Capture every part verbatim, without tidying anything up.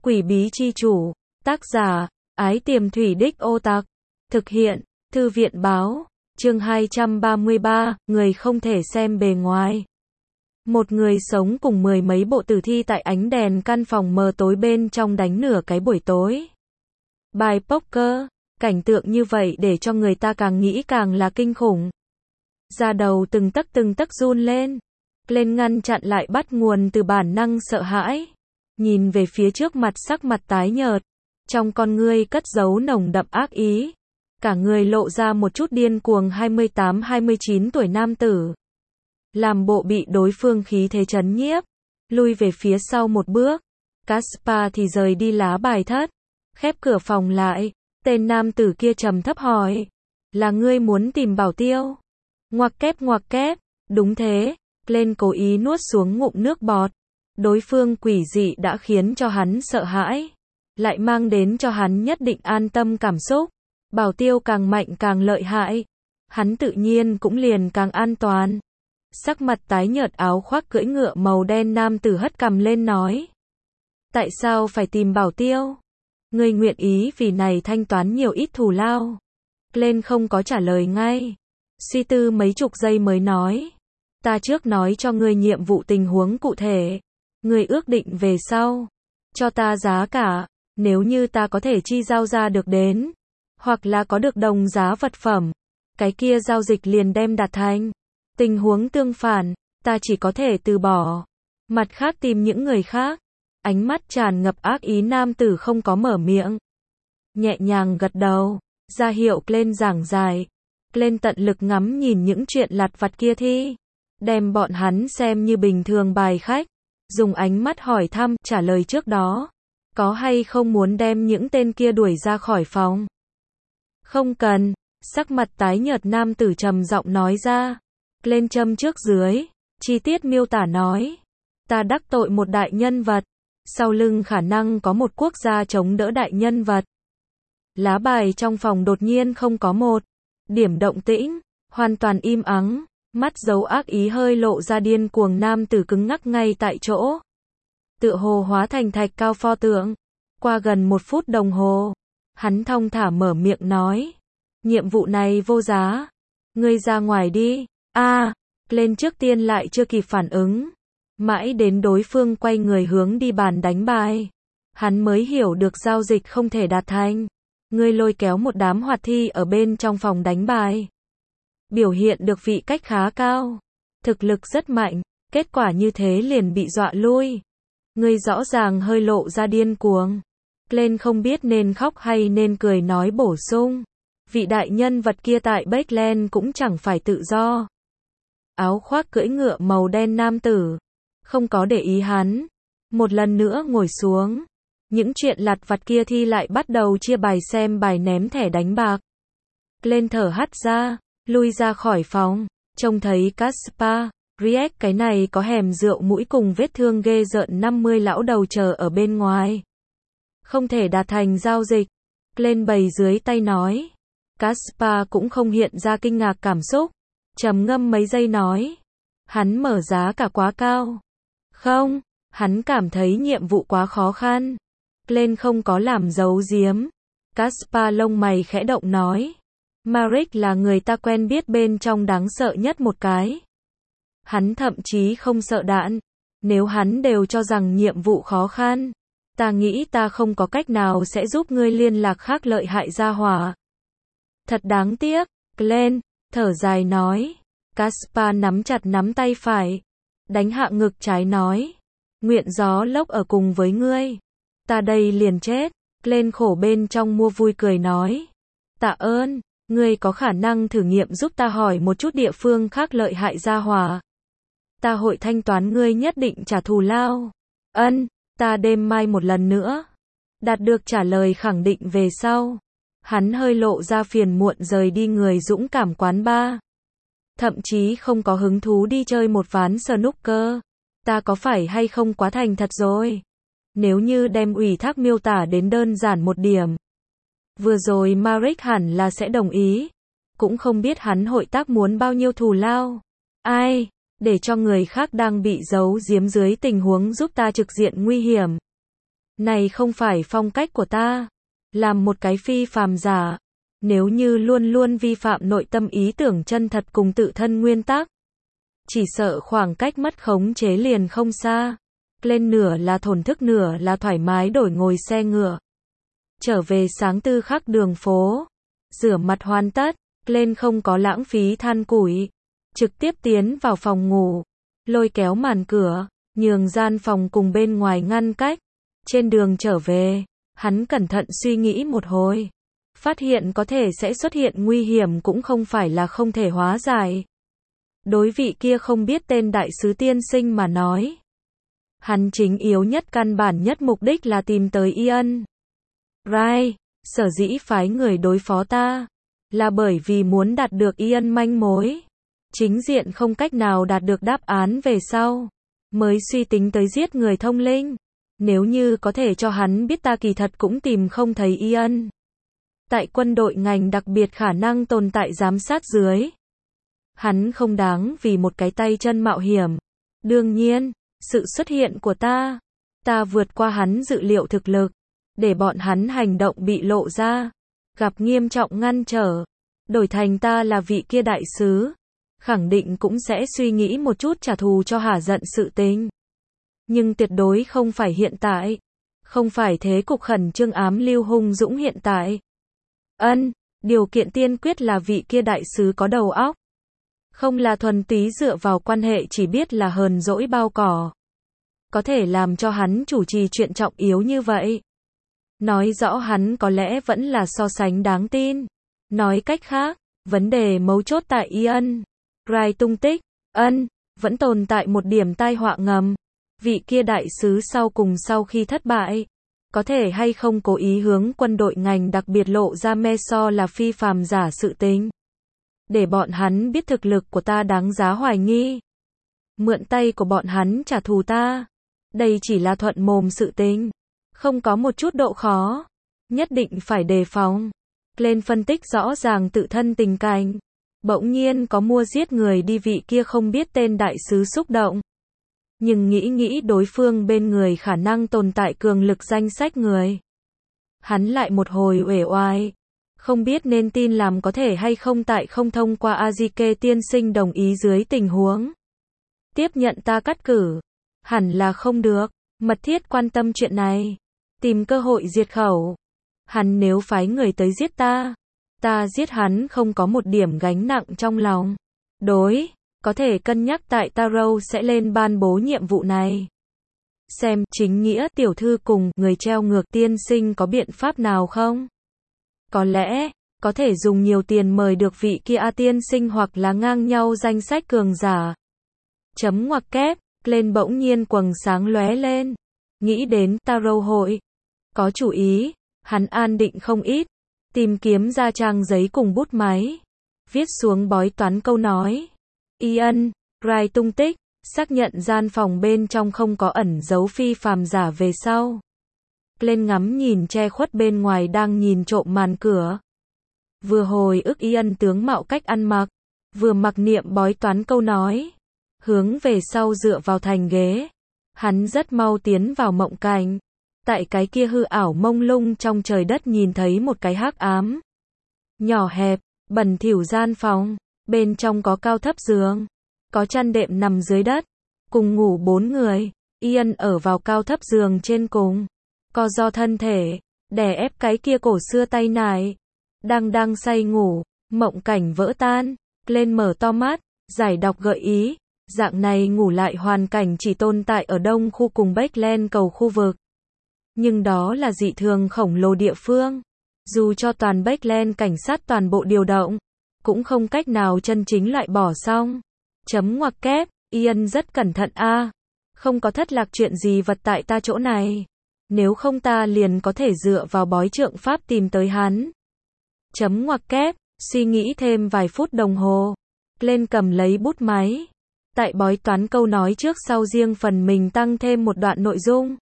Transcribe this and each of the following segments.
Quỷ bí chi chủ. Tác giả, Ái Tiềm Thủy Đích Ô Tạc. Thực hiện, Thư viện báo. Chương hai trăm ba mươi ba, người không thể xem bề ngoài. Một người sống cùng mười mấy bộ tử thi tại ánh đèn căn phòng mờ tối bên trong đánh nửa cái buổi tối. Bài poker, cảnh tượng như vậy để cho người ta càng nghĩ càng là kinh khủng. Da đầu từng tấc từng tấc run lên. Lên ngăn chặn lại bắt nguồn từ bản năng sợ hãi. Nhìn về phía trước mặt sắc mặt tái nhợt. Trong con ngươi cất giấu nồng đậm ác ý. Cả người lộ ra một chút điên cuồng hai mươi tám hai mươi chín tuổi nam tử. Làm bộ bị đối phương khí thế chấn nhiếp. Lui về phía sau một bước. Caspar thì rời đi lá bài thất. Khép cửa phòng lại. Tên nam tử kia trầm thấp hỏi. Là ngươi muốn tìm bảo tiêu? Ngoặc kép ngoặc kép. Đúng thế. Lên cố ý nuốt xuống ngụm nước bọt. Đối phương quỷ dị đã khiến cho hắn sợ hãi. Lại mang đến cho hắn nhất định an tâm cảm xúc. Bảo tiêu càng mạnh càng lợi hại. Hắn tự nhiên cũng liền càng an toàn. Sắc mặt tái nhợt áo khoác cưỡi ngựa màu đen nam tử hất cằm lên nói. Tại sao phải tìm bảo tiêu? Ngươi nguyện ý vì này thanh toán nhiều ít thù lao. Lên không có trả lời ngay. Suy tư mấy chục giây mới nói. Ta trước nói cho ngươi nhiệm vụ tình huống cụ thể. Ngươi ước định về sau. Cho ta giá cả. Nếu như ta có thể chi giao ra được đến. Hoặc là có được đồng giá vật phẩm. Cái kia giao dịch liền đem đạt thành. Tình huống tương phản. Ta chỉ có thể từ bỏ. Mặt khác tìm những người khác. Ánh mắt tràn ngập ác ý nam tử không có mở miệng. Nhẹ nhàng gật đầu. Ra hiệu lên giảng giải. Lên tận lực ngắm nhìn những chuyện lặt vặt kia thi. Đem bọn hắn xem như bình thường bài khách. Dùng ánh mắt hỏi thăm, trả lời trước đó. Có hay không muốn đem những tên kia đuổi ra khỏi phòng? Không cần. Sắc mặt tái nhợt nam tử trầm giọng nói ra. Lên châm trước dưới. Chi tiết miêu tả nói. Ta đắc tội một đại nhân vật. Sau lưng khả năng có một quốc gia chống đỡ đại nhân vật. Lá bài trong phòng đột nhiên không có một điểm động tĩnh. Hoàn toàn im ắng. Mắt dấu ác ý hơi lộ ra điên cuồng nam tử cứng ngắc ngay tại chỗ. Tựa hồ hóa thành thạch cao pho tượng. Qua gần một phút đồng hồ. Hắn thong thả mở miệng nói. Nhiệm vụ này vô giá. Ngươi ra ngoài đi. A, lên trước tiên lại chưa kịp phản ứng. Mãi đến đối phương quay người hướng đi bàn đánh bài. Hắn mới hiểu được giao dịch không thể đạt thành. Ngươi lôi kéo một đám hoạt thi ở bên trong phòng đánh bài. Biểu hiện được vị cách khá cao. Thực lực rất mạnh. Kết quả như thế liền bị dọa lui. Ngươi rõ ràng hơi lộ ra điên cuồng. Lên không biết nên khóc hay nên cười nói bổ sung. Vị đại nhân vật kia tại Backland cũng chẳng phải tự do. Áo khoác cưỡi ngựa màu đen nam tử. Không có để ý hắn. Một lần nữa ngồi xuống. Những chuyện lặt vặt kia thi lại bắt đầu chia bài xem bài ném thẻ đánh bạc. Lên thở hắt ra. Lui ra khỏi phòng. Trông thấy Caspar. Riek cái này có hẻm rượu mũi cùng vết thương ghê rợn năm mươi lão đầu chờ ở bên ngoài. Không thể đạt thành giao dịch. Lên bày dưới tay nói. Caspar cũng không hiện ra kinh ngạc cảm xúc. Trầm ngâm mấy giây nói. Hắn mở giá cả quá cao. Không, hắn cảm thấy nhiệm vụ quá khó khăn. Lên không có làm giấu giếm. Caspar lông mày khẽ động nói. Marek là người ta quen biết bên trong đáng sợ nhất một cái. Hắn thậm chí không sợ đạn. Nếu hắn đều cho rằng nhiệm vụ khó khăn. Ta nghĩ ta không có cách nào sẽ giúp ngươi liên lạc khác lợi hại ra hỏa. Thật đáng tiếc. Glenn, thở dài nói. Caspar nắm chặt nắm tay phải. Đánh hạ ngực trái nói. Nguyện gió lốc ở cùng với ngươi. Ta đây liền chết. Glenn khổ bên trong mua vui cười nói. Tạ ơn. Ngươi có khả năng thử nghiệm giúp ta hỏi một chút địa phương khác lợi hại ra hỏa. Ta hội thanh toán ngươi nhất định trả thù lao. Ân, ta đêm mai một lần nữa. Đạt được trả lời khẳng định về sau. Hắn hơi lộ ra phiền muộn rời đi người dũng cảm quán bar. Thậm chí không có hứng thú đi chơi một ván snooker. Ta có phải hay không quá thành thật rồi? Nếu như đem ủy thác miêu tả đến đơn giản một điểm. Vừa rồi Marek hẳn là sẽ đồng ý. Cũng không biết hắn hội tác muốn bao nhiêu thù lao. Ai, để cho người khác đang bị giấu giếm dưới tình huống giúp ta trực diện nguy hiểm. Này không phải phong cách của ta. Làm một cái phi phàm giả. Nếu như luôn luôn vi phạm nội tâm ý tưởng chân thật cùng tự thân nguyên tắc. Chỉ sợ khoảng cách mất khống chế liền không xa. Lên nửa là thổn thức nửa là thoải mái đổi ngồi xe ngựa. Trở về sáng tư khắc đường phố. Rửa mặt hoàn tất. Lên không có lãng phí than củi. Trực tiếp tiến vào phòng ngủ. Lôi kéo màn cửa. Nhường gian phòng cùng bên ngoài ngăn cách. Trên đường trở về. Hắn cẩn thận suy nghĩ một hồi. Phát hiện có thể sẽ xuất hiện nguy hiểm cũng không phải là không thể hóa giải. Đối vị kia không biết tên đại sứ tiên sinh mà nói. Hắn chính yếu nhất căn bản nhất mục đích là tìm tới Ian Wright. Sở dĩ phái người đối phó ta. Là bởi vì muốn đạt được Ian manh mối. Chính diện không cách nào đạt được đáp án về sau. Mới suy tính tới giết người thông linh. Nếu như có thể cho hắn biết ta kỳ thật cũng tìm không thấy Ian. Tại quân đội ngành đặc biệt khả năng tồn tại giám sát dưới. Hắn không đáng vì một cái tay chân mạo hiểm. Đương nhiên, sự xuất hiện của ta. Ta vượt qua hắn dự liệu thực lực. Để bọn hắn hành động bị lộ ra. Gặp nghiêm trọng ngăn trở. Đổi thành ta là vị kia đại sứ. Khẳng định cũng sẽ suy nghĩ một chút trả thù cho hả giận sự tình. Nhưng tuyệt đối không phải hiện tại. Không phải thế cục khẩn trương ám lưu hung dũng hiện tại. Ân, điều kiện tiên quyết là vị kia đại sứ có đầu óc. Không là thuần túy dựa vào quan hệ chỉ biết là hờn dỗi bao cỏ. Có thể làm cho hắn chủ trì chuyện trọng yếu như vậy. Nói rõ hắn có lẽ vẫn là so sánh đáng tin. Nói cách khác, vấn đề mấu chốt tại Ian Wright tung tích. Ân, vẫn tồn tại một điểm tai họa ngầm. Vị kia đại sứ sau cùng sau khi thất bại. Có thể hay không cố ý hướng quân đội ngành đặc biệt lộ ra Meso là phi phàm giả sự tình. Để bọn hắn biết thực lực của ta đáng giá hoài nghi. Mượn tay của bọn hắn trả thù ta. Đây chỉ là thuận mồm sự tình. Không có một chút độ khó. Nhất định phải đề phòng. Lên phân tích rõ ràng tự thân tình cảnh. Bỗng nhiên có mua giết người đi vị kia không biết tên đại sứ xúc động. Nhưng nghĩ nghĩ đối phương bên người khả năng tồn tại cường lực danh sách người. Hắn lại một hồi uể oai. Không biết nên tin làm có thể hay không tại không thông qua Azike tiên sinh đồng ý dưới tình huống. Tiếp nhận ta cắt cử. Hẳn là không được. Mật thiết quan tâm chuyện này. Tìm cơ hội diệt khẩu. Hắn nếu phái người tới giết ta. Ta giết hắn không có một điểm gánh nặng trong lòng. Đối. Có thể cân nhắc tại Taro sẽ lên ban bố nhiệm vụ này. Xem chính nghĩa tiểu thư cùng người treo ngược tiên sinh có biện pháp nào không? Có lẽ, có thể dùng nhiều tiền mời được vị kia A tiên sinh hoặc là ngang nhau danh sách cường giả. Chấm ngoặc kép, lên bỗng nhiên quầng sáng lóe lên. Nghĩ đến Taro hội. Có chủ ý, hắn an định không ít. Tìm kiếm ra trang giấy cùng bút máy. Viết xuống bói toán câu nói. Ian Wright tung tích, xác nhận gian phòng bên trong không có ẩn dấu phi phàm giả về sau. Lên ngắm nhìn che khuất bên ngoài đang nhìn trộm màn cửa. Vừa hồi ức Ian tướng mạo cách ăn mặc, vừa mặc niệm bói toán câu nói. Hướng về sau dựa vào thành ghế. Hắn rất mau tiến vào mộng cảnh. Tại cái kia hư ảo mông lung trong trời đất nhìn thấy một cái hắc ám. Nhỏ hẹp, bẩn thỉu gian phòng. Bên trong có cao thấp giường, có chăn đệm nằm dưới đất, cùng ngủ bốn người. Ian ở vào cao thấp giường trên cùng, co do thân thể, đè ép cái kia cổ xưa tay nải. Đang đang say ngủ, mộng cảnh vỡ tan, lên mở to mắt, giải đọc gợi ý. Dạng này ngủ lại hoàn cảnh chỉ tồn tại ở đông khu cùng Backland cầu khu vực. Nhưng đó là dị thường khổng lồ địa phương. Dù cho toàn Backland cảnh sát toàn bộ điều động. Cũng không cách nào chân chính loại bỏ xong. Chấm ngoặc kép, Ian rất cẩn thận a. À, không có thất lạc chuyện gì vật tại ta chỗ này. Nếu không ta liền có thể dựa vào bói trượng pháp tìm tới hắn. Chấm ngoặc kép, suy nghĩ thêm vài phút đồng hồ. Lên cầm lấy bút máy. Tại bói toán câu nói trước sau riêng phần mình tăng thêm một đoạn nội dung.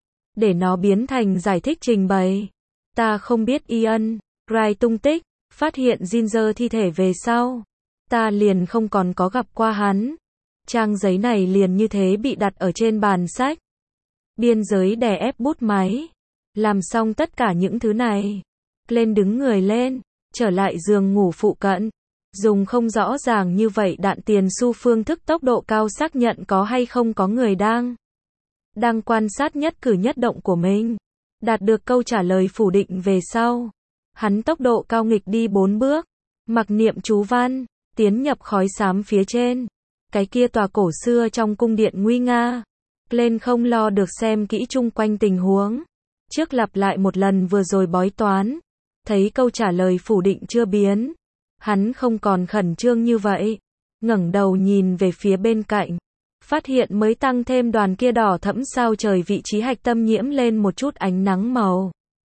Để nó biến thành giải thích trình bày. Ta không biết Ian Wright tung tích. Phát hiện Ginger thi thể về sau. Ta liền không còn có gặp qua hắn. Trang giấy này liền như thế bị đặt ở trên bàn sách. biên giới đè ép bút máy. Làm xong tất cả những thứ này, Glenn đứng người lên, trở lại giường ngủ phụ cận. Dùng không rõ ràng như vậy đạn tiền xu phương thức tốc độ cao xác nhận có hay không có người đang đang quan sát nhất cử nhất động của mình. Đạt được câu trả lời phủ định về sau, hắn tốc độ cao nghịch đi bốn bước, mặc niệm chú văn, tiến nhập khói xám phía trên. Cái kia tòa cổ xưa trong cung điện nguy nga. Glenn không lo được xem kỹ chung quanh tình huống. Trước lặp lại một lần vừa rồi bói toán, thấy câu trả lời phủ định chưa biến. Hắn không còn khẩn trương như vậy, ngẩng đầu nhìn về phía bên cạnh, phát hiện mới tăng thêm đoàn kia đỏ thẫm sao trời vị trí hạch tâm nhiễm lên một chút ánh nắng màu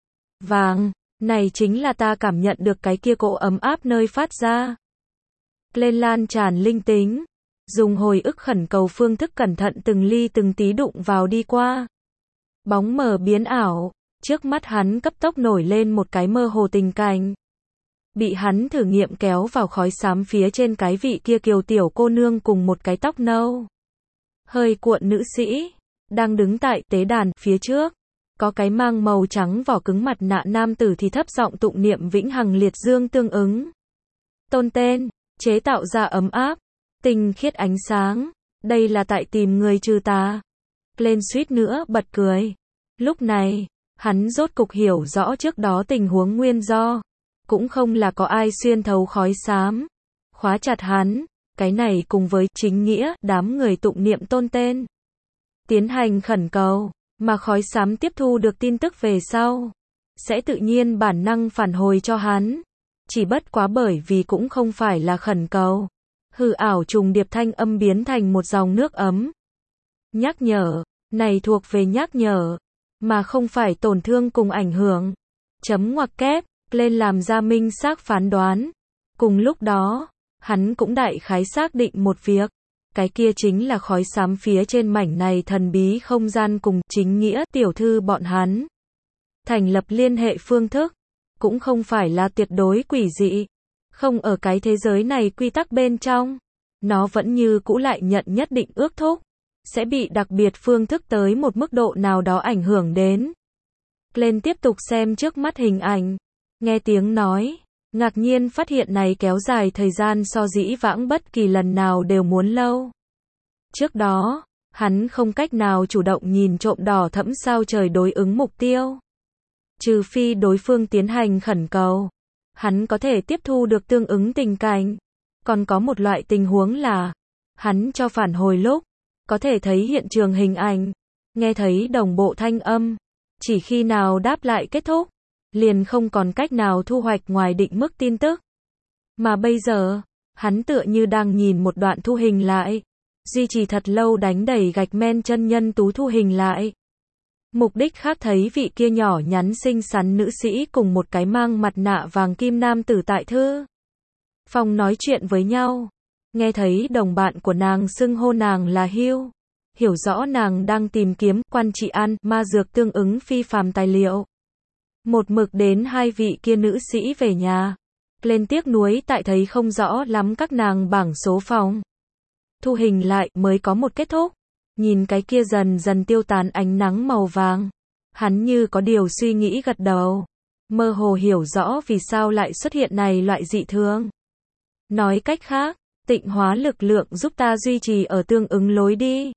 vàng, này chính là ta cảm nhận được cái kia cỗ ấm áp nơi phát ra. Lên lan tràn linh tính, dùng hồi ức khẩn cầu phương thức cẩn thận từng ly từng tí đụng vào đi qua. Bóng mờ biến ảo, trước mắt hắn cấp tốc nổi lên một cái mơ hồ tình cảnh. Bị hắn thử nghiệm kéo vào khói xám phía trên cái vị kia kiều tiểu cô nương cùng một cái tóc nâu hơi cuộn nữ sĩ, đang đứng tại tế đàn phía trước. Có cái mang màu trắng vỏ cứng mặt nạ nam tử thì thấp giọng tụng niệm vĩnh hằng liệt dương tương ứng. Tôn tên, chế tạo ra ấm áp, tinh khiết ánh sáng. Đây là tại tìm người trừ tà. Lên suýt nữa bật cười. Lúc này, hắn rốt cục hiểu rõ trước đó tình huống nguyên do. Cũng không là có ai xuyên thấu khói xám, khóa chặt hắn. Cái này cùng với chính nghĩa, đám người tụng niệm tôn tên, tiến hành khẩn cầu, mà khói xám tiếp thu được tin tức về sau, sẽ tự nhiên bản năng phản hồi cho hắn. Chỉ bất quá bởi vì cũng không phải là khẩn cầu. Hư ảo trùng điệp thanh âm biến thành một dòng nước ấm. Nhắc nhở, này thuộc về nhắc nhở, mà không phải tổn thương cùng ảnh hưởng. Chấm ngoặc kép, lên làm ra minh xác phán đoán. Cùng lúc đó, hắn cũng đại khái xác định một việc. Cái kia chính là khói xám phía trên mảnh này thần bí không gian cùng chính nghĩa tiểu thư bọn hắn. Thành lập liên hệ phương thức, cũng không phải là tuyệt đối quỷ dị. Không ở cái thế giới này quy tắc bên trong, nó vẫn như cũ lại nhận nhất định ước thúc, sẽ bị đặc biệt phương thức tới một mức độ nào đó ảnh hưởng đến. Lên tiếp tục xem trước mắt hình ảnh, nghe tiếng nói, ngạc nhiên phát hiện này kéo dài thời gian so dĩ vãng bất kỳ lần nào đều muốn lâu. Trước đó, hắn không cách nào chủ động nhìn trộm đỏ thẫm sao trời đối ứng mục tiêu. Trừ phi đối phương tiến hành khẩn cầu, hắn có thể tiếp thu được tương ứng tình cảnh. Còn có một loại tình huống là, hắn cho phản hồi lúc, có thể thấy hiện trường hình ảnh, nghe thấy đồng bộ thanh âm. Chỉ khi nào đáp lại kết thúc, liền không còn cách nào thu hoạch ngoài định mức tin tức. Mà bây giờ, hắn tựa như đang nhìn một đoạn thu hình lại, duy trì thật lâu đánh đẩy gạch men chân nhân tú thu hình lại. Mục đích khác thấy vị kia nhỏ nhắn xinh xắn nữ sĩ cùng một cái mang mặt nạ vàng kim nam tử tại thư phòng nói chuyện với nhau. Nghe thấy đồng bạn của nàng xưng hô nàng là Hugh, hiểu rõ nàng đang tìm kiếm quan trị an ma dược tương ứng phi phàm tài liệu. Một mực đến hai vị kia nữ sĩ về nhà, lên tiếc nuối tại thấy không rõ lắm các nàng bảng số phòng. Thu hình lại mới có một kết thúc. Nhìn cái kia dần dần tiêu tán ánh nắng màu vàng, hắn như có điều suy nghĩ gật đầu, mơ hồ hiểu rõ vì sao lại xuất hiện này loại dị thường. Nói cách khác, tịnh hóa lực lượng giúp ta duy trì ở tương ứng lối đi.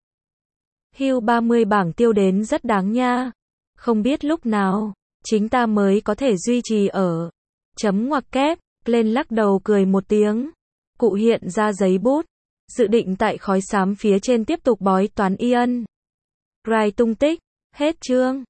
Hugh ba mươi bảng tiêu đến rất đáng nha. Không biết lúc nào, chính ta mới có thể duy trì ở. Chấm ngoặc kép, lên lắc đầu cười một tiếng. Cụ hiện ra giấy bút. Dự định tại khói xám phía trên tiếp tục bói toán y ân. Rai tung tích. Hết chương.